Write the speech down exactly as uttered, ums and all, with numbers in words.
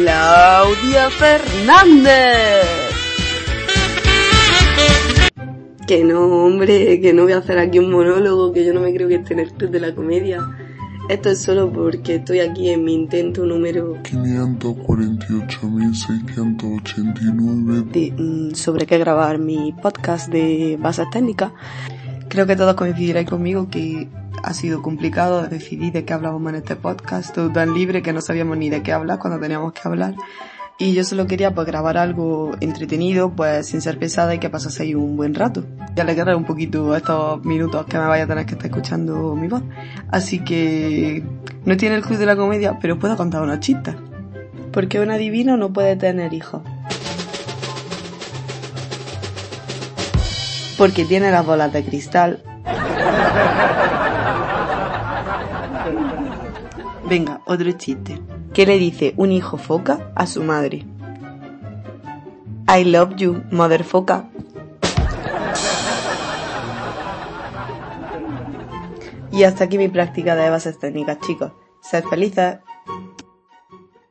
Claudia Fernández. Que no, hombre, que no voy a hacer aquí un monólogo, que yo no me creo que esté en el Club de la Comedia. Esto es solo porque estoy aquí en mi intento número quinientos cuarenta y ocho mil seiscientos ochenta y nueve de, mm, sobre qué grabar mi podcast de bases técnicas. Creo que todos coincidiréis conmigo que ha sido complicado decidir de qué hablábamos en este podcast, todo tan libre que no sabíamos ni de qué hablar cuando teníamos que hablar. Y yo solo quería pues grabar algo entretenido, pues sin ser pesada y que pasaseis un buen rato. Y alegrar un poquito estos minutos que me vaya a tener que estar escuchando mi voz. Así que no tiene el Club de la Comedia, pero os puedo contar unos chistes. Porque un adivino no puede tener hijos. Porque tiene las bolas de cristal. Venga, otro chiste. ¿Qué le dice un hijo foca a su madre? I love you, mother foca. Y hasta aquí mi práctica de bases técnicas, chicos. Sed felices.